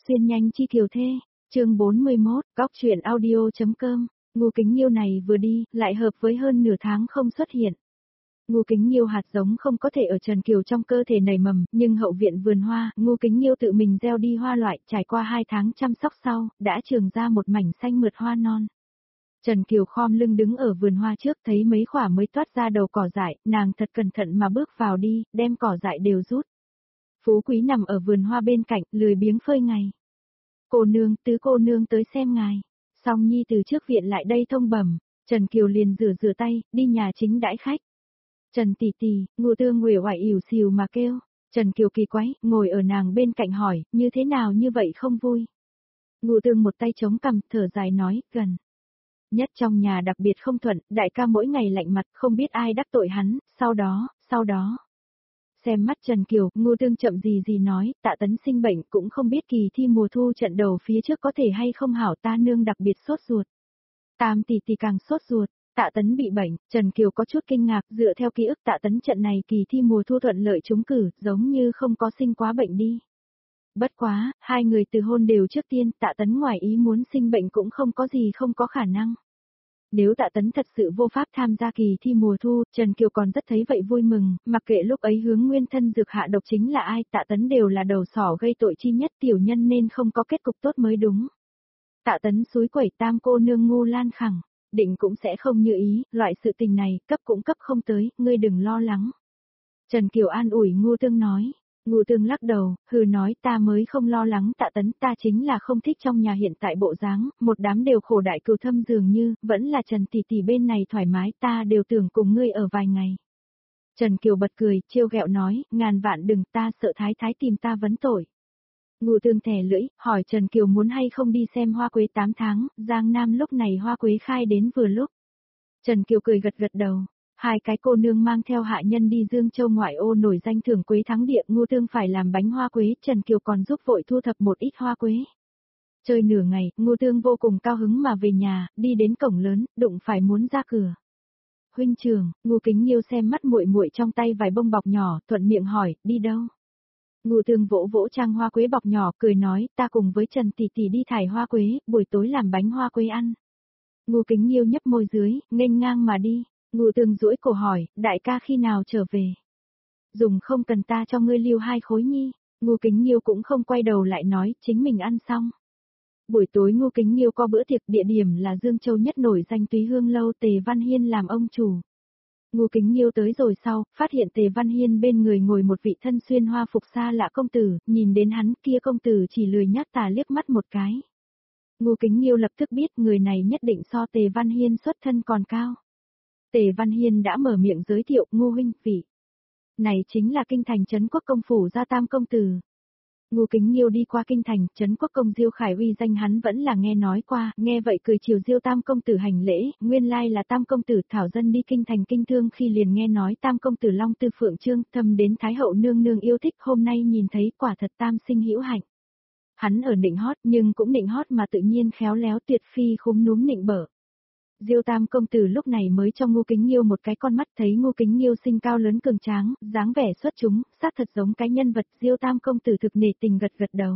Xuyên nhanh chi kiều thê, chương 41, góc chuyện audio.com, Ngô Kính Nhiêu này vừa đi, lại hợp với hơn nửa tháng không xuất hiện. Ngô Kính Nhiêu hạt giống không có thể ở Trần Kiều trong cơ thể nảy mầm, nhưng hậu viện vườn hoa, Ngô Kính Nhiêu tự mình gieo đi hoa loại, trải qua 2 tháng chăm sóc sau, đã trường ra một mảnh xanh mượt hoa non. Trần Kiều khom lưng đứng ở vườn hoa trước thấy mấy khỏa mới toát ra đầu cỏ dại, nàng thật cẩn thận mà bước vào đi, đem cỏ dại đều rút. Phú Quý nằm ở vườn hoa bên cạnh, lười biếng phơi ngày. Cô nương, tứ cô nương tới xem ngài. Song Nhi từ trước viện lại đây thông bẩm, Trần Kiều liền rửa tay, đi nhà chính đãi khách. Trần tỷ tỷ, Ngô Tương uể oải ỉu xìu mà kêu. Trần Kiều kỳ quái, ngồi ở nàng bên cạnh hỏi, như thế nào như vậy không vui. Ngô Tương một tay chống cằm, thở dài nói, gần. Nhất trong nhà đặc biệt không thuận, đại ca mỗi ngày lạnh mặt, không biết ai đắc tội hắn, sau đó. Xem mắt Trần Kiều, Ngô Tương chậm gì nói, Tạ Tấn sinh bệnh cũng không biết kỳ thi mùa thu trận đầu phía trước có thể hay không hảo, ta nương đặc biệt sốt ruột. Tam tỷ tỷ càng sốt ruột, Tạ Tấn bị bệnh, Trần Kiều có chút kinh ngạc, dựa theo ký ức Tạ Tấn trận này kỳ thi mùa thu thuận lợi trúng cử, giống như không có sinh quá bệnh đi. Bất quá, hai người từ hôn đều trước tiên, Tạ Tấn ngoài ý muốn sinh bệnh cũng không có gì không có khả năng. Nếu Tạ Tấn thật sự vô pháp tham gia kỳ thi mùa thu, Trần Kiều còn rất thấy vậy vui mừng, mặc kệ lúc ấy hướng nguyên thân dược hạ độc chính là ai, Tạ Tấn đều là đầu sỏ gây tội chi nhất, tiểu nhân nên không có kết cục tốt mới đúng. Tạ Tấn xúi quẩy tam cô nương Ngô Lan khẳng, định cũng sẽ không như ý, loại sự tình này, cấp cũng cấp không tới, ngươi đừng lo lắng. Trần Kiều an ủi Ngô Tương nói. Ngô Tương lắc đầu, hừ nói ta mới không lo lắng Tạ Tấn, ta chính là không thích trong nhà hiện tại bộ dáng, một đám đều khổ đại cừu thâm dường như, vẫn là Trần tỷ tỷ bên này thoải mái, ta đều tưởng cùng ngươi ở vài ngày. Trần Kiều bật cười, trêu ghẹo nói, ngàn vạn đừng, ta sợ thái thái tìm ta vấn tội. Ngô Tương thè lưỡi, hỏi Trần Kiều muốn hay không đi xem hoa quế 8 tháng, Giang Nam lúc này hoa quế khai đến vừa lúc. Trần Kiều cười gật đầu. Hai cái cô nương mang theo hạ nhân đi Dương Châu ngoại ô nổi danh thưởng quế thắng địa, Ngô Tương phải làm bánh hoa quế, Trần Kiều còn giúp vội thu thập một ít hoa quế. Chơi nửa ngày, Ngô Tương vô cùng cao hứng mà về nhà, đi đến cổng lớn, đụng phải muốn ra cửa. Huynh trưởng, Ngô Kính Nhiêu xem mắt muội muội trong tay vài bông bọc nhỏ, thuận miệng hỏi, đi đâu? Ngô Tương vỗ vỗ trang hoa quế bọc nhỏ, cười nói, ta cùng với Trần tỷ tỷ đi thải hoa quế, buổi tối làm bánh hoa quế ăn. Ngô Kính Nhiêu nhấp môi dưới, nghênh ngang mà đi. Ngô Tương duỗi cổ hỏi, đại ca khi nào trở về? Dùng không cần ta cho ngươi lưu 2 khối nhi. Ngô Kính Nhiêu cũng không quay đầu lại nói, chính mình ăn xong. Buổi tối Ngô Kính Nhiêu có bữa tiệc, địa điểm là Dương Châu nhất nổi danh Túy Hương lâu, Tề Văn Hiên làm ông chủ. Ngô Kính Nhiêu tới rồi sau, phát hiện Tề Văn Hiên bên người ngồi một vị thân xuyên hoa phục xa lạ công tử, nhìn đến hắn kia công tử chỉ lười nhác tà liếc mắt một cái. Ngô Kính Nhiêu lập tức biết người này nhất định so Tề Văn Hiên xuất thân còn cao. Tề Văn Hiên đã mở miệng giới thiệu, Ngô huynh, vị này chính là kinh thành Trấn Quốc công phủ gia tam công tử. Ngô Kính Nhiêu đi qua kinh thành, Trấn Quốc công Diêu Khải uy danh hắn vẫn là nghe nói qua, nghe vậy cười chiều Diêu tam công tử hành lễ, nguyên lai là tam công tử thảo dân đi kinh thành kinh thương khi liền nghe nói tam công tử Long Tư Phượng Trương, thâm đến Thái hậu nương nương yêu thích, hôm nay nhìn thấy quả thật tam sinh hữu hạnh. Hắn ở nịnh hót nhưng cũng nịnh hót mà tự nhiên khéo léo tuyệt phi khúm núm nịnh bợ. Diêu tam công tử lúc này mới cho Ngô Kính Nhiêu một cái con mắt, thấy Ngô Kính Nhiêu sinh cao lớn cường tráng, dáng vẻ xuất chúng, xác thật giống cái nhân vật, Diêu tam công tử thực nể tình gật đầu.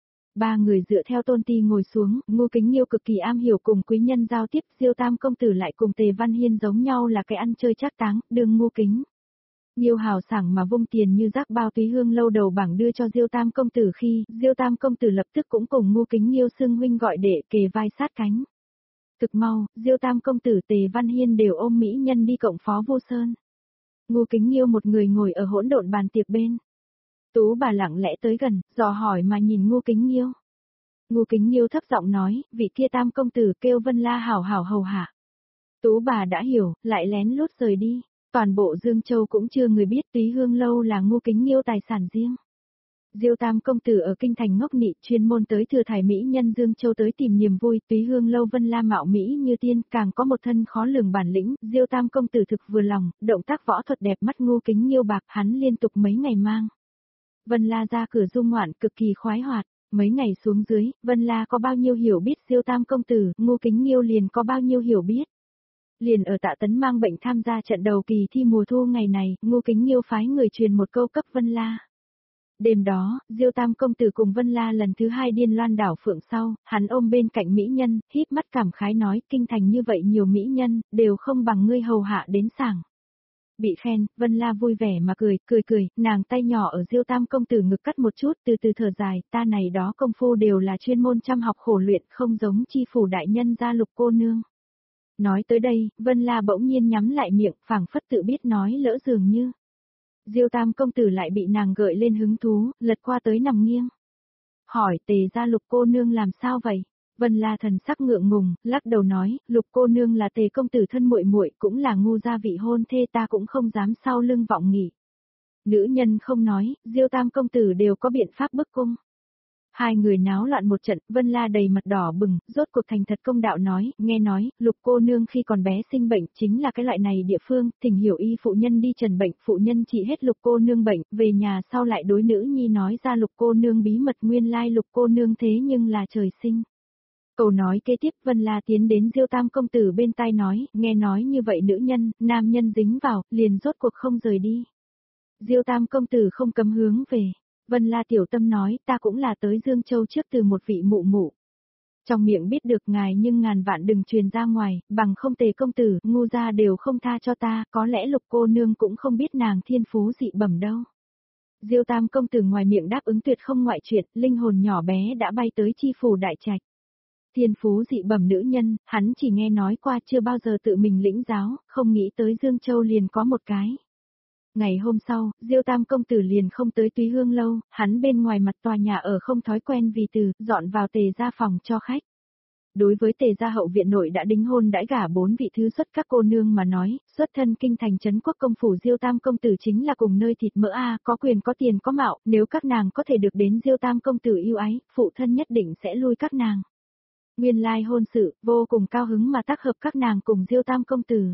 Ba người dựa theo tôn ti ngồi xuống, Ngô Kính Nhiêu cực kỳ am hiểu cùng quý nhân giao tiếp, Diêu tam công tử lại cùng Tề Văn Hiên giống nhau là cái ăn chơi trác táng, đương Ngô Kính Nhiêu hào sảng mà vung tiền như rác bao Túy Hương lâu đầu bảng đưa cho Diêu tam công tử khi, Diêu tam công tử lập tức cũng cùng Ngô Kính Nhiêu xưng huynh gọi đệ, kề vai sát cánh. Thực mau, Diêu tam công tử Tề Văn Hiên đều ôm mỹ nhân đi cộng phó vô sơn. Ngô Kính Nhiêu một người ngồi ở hỗn độn bàn tiệc bên. Tú bà lặng lẽ tới gần, dò hỏi mà nhìn Ngô Kính Nhiêu. Ngô Kính Nhiêu thấp giọng nói, vị kia tam công tử kêu Vân La hảo hảo hầu hạ. Tú bà đã hiểu, lại lén lút rời đi. Toàn bộ Dương Châu cũng chưa người biết Túy Hương lâu là Ngô Kính Nhiêu tài sản riêng. Diêu tam công tử ở kinh thành ngốc nị, chuyên môn tới thừa thải mỹ nhân Dương Châu tới tìm niềm vui, Túy Hương lâu Vân La mạo mỹ như tiên, càng có một thân khó lường bản lĩnh, Diêu tam công tử thực vừa lòng, động tác võ thuật đẹp mắt Ngô Kính Nhiêu bạc, hắn liên tục mấy ngày mang Vân La ra cửa du ngoạn, cực kỳ khoái hoạt. Mấy ngày xuống dưới, Vân La có bao nhiêu hiểu biết Diêu tam công tử, Ngô Kính Nhiêu liền có bao nhiêu hiểu biết. Liền ở Tạ Tấn mang bệnh tham gia trận đầu kỳ thi mùa thu ngày này, Ngô Kính Nhiêu phái người truyền một câu cấp Vân La. Đêm đó, Diêu Tam công tử cùng Vân La lần thứ hai điên loan đảo phượng sau, hắn ôm bên cạnh mỹ nhân, híp mắt cảm khái nói, kinh thành như vậy nhiều mỹ nhân, đều không bằng ngươi hầu hạ đến sảng. Bị khen, Vân La vui vẻ mà cười, nàng tay nhỏ ở Diêu Tam công tử ngực cắt một chút, từ từ thở dài, ta này đó công phu đều là chuyên môn chăm học khổ luyện, không giống chi phủ đại nhân gia Lục cô nương. Nói tới đây, Vân La bỗng nhiên nhắm lại miệng, phảng phất tự biết nói lỡ dường như. Diêu Tam công tử lại bị nàng gợi lên hứng thú, lật qua tới nằm nghiêng. Hỏi Tề gia Lục cô nương làm sao vậy? Vân La thần sắc ngượng ngùng, lắc đầu nói, Lục cô nương là Tề công tử thân muội muội, cũng là ngu gia vị hôn thê, ta cũng không dám sau lưng vọng nghỉ. Nữ nhân không nói, Diêu Tam công tử đều có biện pháp bức cung. Hai người náo loạn một trận, Vân La đầy mặt đỏ bừng, rốt cuộc thành thật công đạo nói, nghe nói, Lục cô nương khi còn bé sinh bệnh, chính là cái loại này địa phương, Thỉnh hiểu y phụ nhân đi trần bệnh, phụ nhân trị hết Lục cô nương bệnh, về nhà sau lại đối nữ nhi nói ra Lục cô nương bí mật, nguyên lai Lục cô nương thế nhưng là trời sinh. Câu nói kế tiếp, Vân La tiến đến Diêu Tam công tử bên tai nói, nghe nói như vậy nữ nhân, nam nhân dính vào, liền rốt cuộc không rời đi. Diêu Tam công tử không cấm hướng về. Vân La tiểu tâm nói, ta cũng là tới Dương Châu trước từ một vị mụ mụ. Trong miệng biết được ngài nhưng ngàn vạn đừng truyền ra ngoài, bằng không Tề công tử, ngu gia đều không tha cho ta, có lẽ Lục cô nương cũng không biết nàng thiên phú dị bẩm đâu. Diêu Tam công tử ngoài miệng đáp ứng tuyệt không ngoại chuyện, linh hồn nhỏ bé đã bay tới chi phủ đại trạch. Thiên phú dị bẩm nữ nhân, hắn chỉ nghe nói qua chưa bao giờ tự mình lĩnh giáo, không nghĩ tới Dương Châu liền có một cái. Ngày hôm sau, Diêu Tam công tử liền không tới Túy Hương lâu, hắn bên ngoài mặt tòa nhà ở không thói quen vì từ, dọn vào Tề gia phòng cho khách. Đối với Tề gia hậu viện nội đã đính hôn đãi gả 4 vị thứ xuất các cô nương mà nói, xuất thân kinh thành trấn quốc công phủ Diêu Tam công tử chính là cùng nơi thịt mỡ có quyền có tiền có mạo, nếu các nàng có thể được đến Diêu Tam công tử yêu ái, phụ thân nhất định sẽ lui các nàng. Nguyên lai hôn sự, vô cùng cao hứng mà tác hợp các nàng cùng Diêu Tam công tử.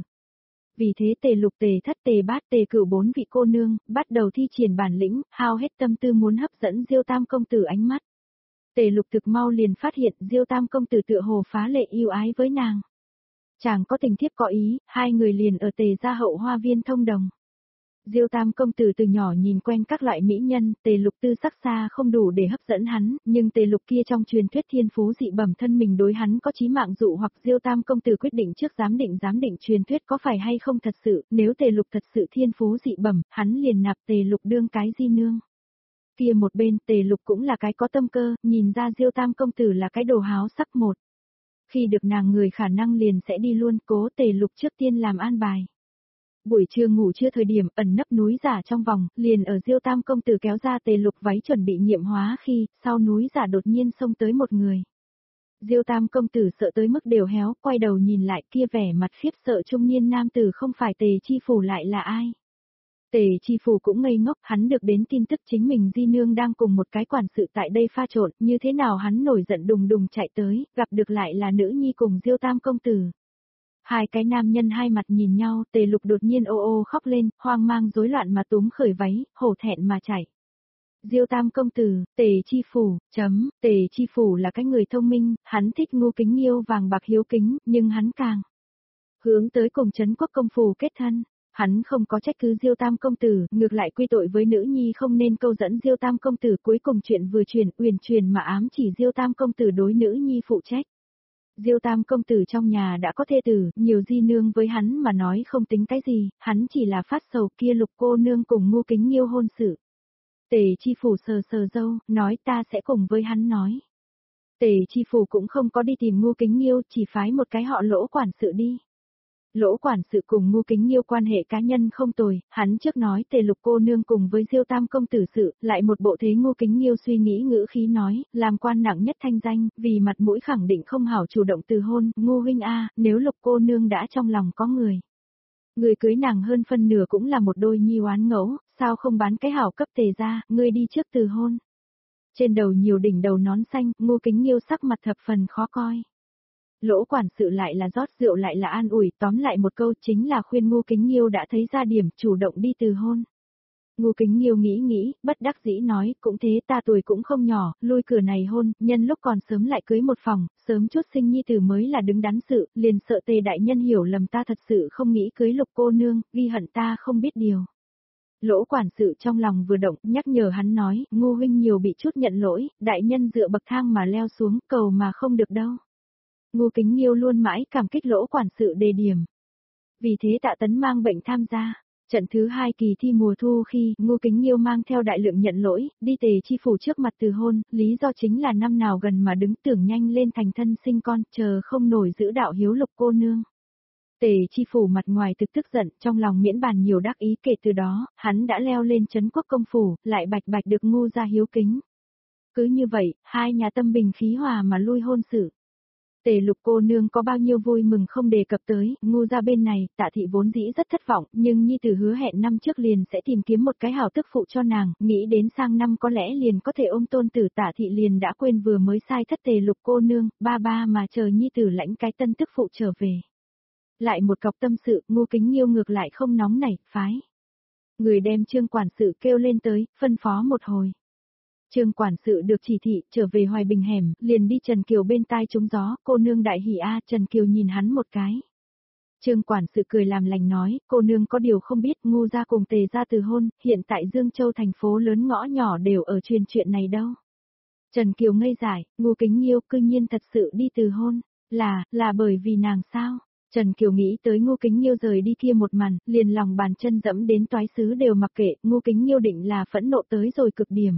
Vì thế Tề Lục, Tề Thất, Tề Bát, Tề Cửu 4 vị cô nương, bắt đầu thi triển bản lĩnh, hao hết tâm tư muốn hấp dẫn Diêu Tam công tử ánh mắt. Tề Lục thực mau liền phát hiện Diêu Tam công tử tựa hồ phá lệ yêu ái với nàng. Chàng có tình thiếp có ý, hai người liền ở Tề gia hậu hoa viên thông đồng. Diêu Tam công tử từ nhỏ nhìn quen các loại mỹ nhân, Tề Lục tư sắc xa không đủ để hấp dẫn hắn, nhưng Tề Lục kia trong truyền thuyết thiên phú dị bẩm thân mình đối hắn có chí mạng dụ hoặc Diêu Tam công tử quyết định trước giám định truyền thuyết có phải hay không thật sự, nếu Tề Lục thật sự thiên phú dị bẩm, hắn liền nạp Tề Lục đương cái di nương. Kia một bên Tề Lục cũng là cái có tâm cơ, nhìn ra Diêu Tam công tử là cái đồ háo sắc một. Khi được nàng người khả năng liền sẽ đi luôn, cố Tề Lục trước tiên làm an bài. Buổi trưa ngủ trưa thời điểm ẩn nấp núi giả trong vòng, liền ở Diêu Tam công tử kéo ra Tề Lục váy chuẩn bị nghiệm hóa khi, sau núi giả đột nhiên xông tới một người. Diêu Tam công tử sợ tới mức đều héo, quay đầu nhìn lại kia vẻ mặt khiếp sợ trung niên nam tử không phải Tề chi phủ lại là ai. Tề chi phủ cũng ngây ngốc, hắn được đến tin tức chính mình di nương đang cùng một cái quản sự tại đây pha trộn, như thế nào hắn nổi giận đùng đùng chạy tới, gặp được lại là nữ nhi cùng Diêu Tam công tử. Hai cái nam nhân hai mặt nhìn nhau, Tề Lục đột nhiên ô ô khóc lên, hoang mang rối loạn mà túm khởi váy, hổ thẹn mà chạy. Diêu Tam công tử, Tề chi phủ, Tề chi phủ là cái người thông minh, hắn thích ngu kính nghiêu vàng bạc hiếu kính, nhưng hắn càng hướng tới cùng trấn quốc công phủ kết thân. Hắn không có trách cứ Diêu Tam công tử, ngược lại quy tội với nữ nhi không nên câu dẫn Diêu Tam công tử, cuối cùng chuyện vừa truyền, uyển truyền mà ám chỉ Diêu Tam công tử đối nữ nhi phụ trách. Diêu Tam công tử trong nhà đã có thê tử, nhiều di nương với hắn mà nói không tính cái gì, hắn chỉ là phát sầu kia Lục cô nương cùng ngu kính nghiêu hôn sự. Tề chi phủ sờ sờ dâu, nói ta sẽ cùng với hắn nói. Tề chi phủ cũng không có đi tìm ngu kính nghiêu, chỉ phái một cái họ Lỗ quản sự đi. Lỗ quản sự cùng ngu kính nghiêu quan hệ cá nhân không tồi, hắn trước nói Tề Lục cô nương cùng với Diêu Tam công tử sự, lại một bộ thế ngu kính nghiêu suy nghĩ ngữ khí nói, làm quan nặng nhất thanh danh, vì mặt mũi khẳng định không hảo chủ động từ hôn, ngu huynh nếu Lục cô nương đã trong lòng có người. Người cưới nàng hơn phân nửa cũng là một đôi nhi oán ngẫu, sao không bán cái hảo cấp Tề ra, ngươi đi trước từ hôn. Trên đầu nhiều đỉnh đầu nón xanh, ngu kính nghiêu sắc mặt thập phần khó coi. Lỗ quản sự lại là rót rượu lại là an ủi, tóm lại một câu chính là khuyên ngu kính nghiêu đã thấy ra điểm, chủ động đi từ hôn. Ngu kính nghiêu nghĩ, bất đắc dĩ nói, cũng thế ta tuổi cũng không nhỏ, lui cửa này hôn, nhân lúc còn sớm lại cưới một phòng, sớm chút sinh nhi tử mới là đứng đắn sự, liền sợ Tề đại nhân hiểu lầm ta thật sự không nghĩ cưới Lục cô nương, ghi hận ta không biết điều. Lỗ quản sự trong lòng vừa động, nhắc nhở hắn nói, Ngô huynh nhiều bị chút nhận lỗi, đại nhân dựa bậc thang mà leo xuống, cầu mà không được đâu. Ngô Kính Nghiêu luôn mãi cảm kích Lỗ quản sự đề điểm. Vì thế Tạ Tấn mang bệnh tham gia. Trận thứ 2 kỳ thi mùa thu khi Ngô Kính Nghiêu mang theo đại lượng nhận lỗi, đi Tề Chi phủ trước mặt từ hôn, lý do chính là năm nào gần mà đứng tưởng nhanh lên thành thân sinh con, chờ không nổi giữ đạo hiếu Lục cô nương. Tề Chi phủ mặt ngoài thực tức giận, trong lòng miễn bàn nhiều đắc ý, kể từ đó, hắn đã leo lên trấn quốc công phủ, lại bạch bạch được Ngô gia hiếu kính. Cứ như vậy, hai nhà tâm bình khí hòa mà lui hôn sự. Tề Lục cô nương có bao nhiêu vui mừng không đề cập tới, Ngô gia bên này, Tạ thị vốn dĩ rất thất vọng, nhưng nhi tử hứa hẹn năm trước liền sẽ tìm kiếm một cái hảo tức phụ cho nàng, nghĩ đến sang năm có lẽ liền có thể ôm tôn tử, Tạ thị liền đã quên vừa mới sai thất Tề Lục cô nương, ba mà chờ nhi tử lãnh cái tân tức phụ trở về. Lại một cọc tâm sự, Ngô Kính Nghiêu ngược lại không nóng nảy, phái. Người đem Trương quản sự kêu lên tới, phân phó một hồi. Trương quản sự được chỉ thị, trở về Hoài Bình hẻm, liền đi Trần Kiều bên tai trúng gió, cô nương đại hỉ a, Trần Kiều nhìn hắn một cái. Trương quản sự cười làm lành nói, cô nương có điều không biết, Ngô gia cùng Tề gia từ hôn, hiện tại Dương Châu thành phố lớn ngõ nhỏ đều ở truyền chuyện này đâu. Trần Kiều ngây dại, Ngô Kính Nghiêu cư nhiên thật sự đi từ hôn, là bởi vì nàng sao? Trần Kiều nghĩ tới Ngô Kính Nghiêu rời đi kia một màn, liền lòng bàn chân dẫm đến toái xứ đều mặc kệ, Ngô Kính Nghiêu định là phẫn nộ tới rồi cực điểm.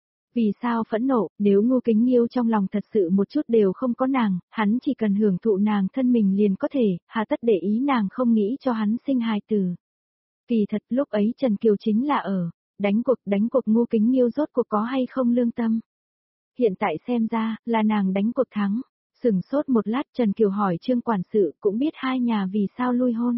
Vì sao phẫn nộ, nếu Ngô Kính Nghiêu trong lòng thật sự một chút đều không có nàng, hắn chỉ cần hưởng thụ nàng thân mình liền có thể, hà tất để ý nàng không nghĩ cho hắn sinh hài tử. Kỳ thật lúc ấy Trần Kiều chính là ở, đánh cuộc Ngô Kính Nghiêu rốt cuộc có hay không lương tâm. Hiện tại xem ra, là nàng đánh cuộc thắng. Sừng sốt một lát Trần Kiều hỏi Trương quản sự cũng biết hai nhà vì sao lui hôn.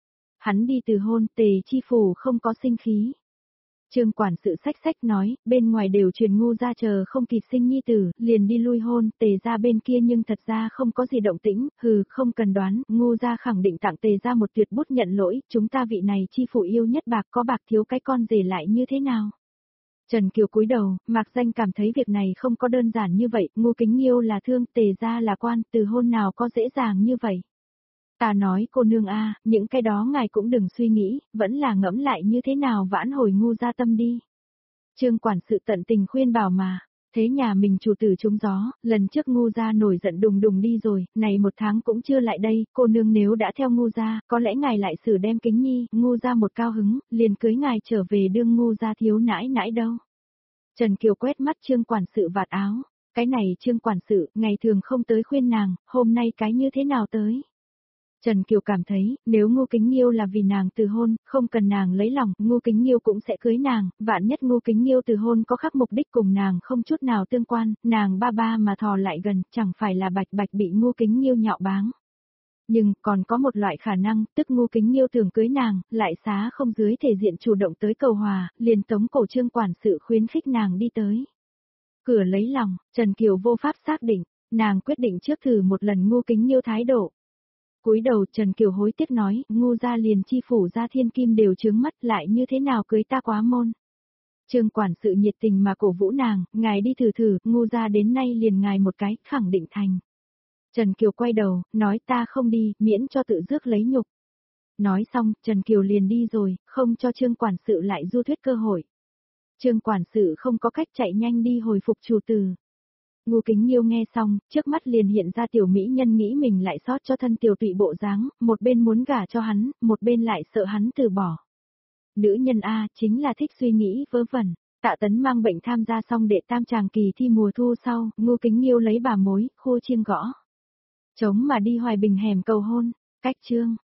Hắn đi từ hôn, Tề Chi phủ không có sinh khí. Trương quản sự sách nói, bên ngoài đều truyền Ngô gia chờ không kịp sinh nhi tử, liền đi lui hôn, Tề gia bên kia nhưng thật ra không có gì động tĩnh, không cần đoán, Ngô gia khẳng định tặng Tề gia một tuyệt bút nhận lỗi, chúng ta vị này Chi phủ yêu nhất bạc có bạc thiếu cái con rể lại như thế nào. Trần Kiều cúi đầu, Mạc Danh cảm thấy việc này không có đơn giản như vậy, Ngô Kính Nghiêu là thương, Tề gia là quan, từ hôn nào có dễ dàng như vậy. Ta nói cô nương a, những cái đó ngài cũng đừng suy nghĩ, vẫn là ngẫm lại như thế nào vãn hồi Ngô gia tâm đi. Trương quản sự tận tình khuyên bảo mà, thế nhà mình chủ tử trúng gió, lần trước Ngô gia nổi giận đùng đi rồi, này một tháng cũng chưa lại đây, cô nương nếu đã theo Ngô gia, có lẽ ngài lại xử đem Kính Nhi, Ngô gia một cao hứng, liền cưới ngài trở về đương Ngô gia thiếu nãi đâu. Trần Kiều quét mắt Trương quản sự vạt áo, cái này Trương quản sự, ngày thường không tới khuyên nàng, hôm nay cái như thế nào tới. Trần Kiều cảm thấy, nếu Ngô Kính Nghiêu là vì nàng từ hôn, không cần nàng lấy lòng, Ngô Kính Nghiêu cũng sẽ cưới nàng, vạn nhất Ngô Kính Nghiêu từ hôn có khác mục đích cùng nàng không chút nào tương quan, nàng ba mà thò lại gần, chẳng phải là bạch bị Ngô Kính Nghiêu nhạo báng. Nhưng, còn có một loại khả năng, tức Ngô Kính Nghiêu tưởng cưới nàng, lại xá không dưới thể diện chủ động tới cầu hòa, liền tống cổ Trương quản sự khuyến khích nàng đi tới. Cửa lấy lòng, Trần Kiều vô pháp xác định, nàng quyết định trước thử một lần Ngô Kính Nghiêu thái độ. Cúi đầu Trần Kiều hối tiếc nói, Ngô gia liền Chi phủ gia thiên kim đều trướng mắt lại như thế nào cưới ta quá môn. Trương quản sự nhiệt tình mà cổ vũ nàng, ngài đi thử, Ngô gia đến nay liền ngài một cái, khẳng định thành. Trần Kiều quay đầu, nói ta không đi, miễn cho tự rước lấy nhục. Nói xong, Trần Kiều liền đi rồi, không cho Trương quản sự lại du thuyết cơ hội. Trương quản sự không có cách chạy nhanh đi hồi phục chủ tử. Ngô Kính Nghiêu nghe xong, trước mắt liền hiện ra tiểu mỹ nhân nghĩ mình lại sót cho thân tiểu tụy bộ dáng, một bên muốn gả cho hắn, một bên lại sợ hắn từ bỏ. Nữ nhân A chính là thích suy nghĩ vớ vẩn. Tạ Tấn mang bệnh tham gia xong đệ tam tràng kỳ thi mùa thu sau, Ngô Kính Nghiêu lấy bà mối, khô chiêng gõ. Trống mà đi Hoài Bình hẻm cầu hôn, cách chương.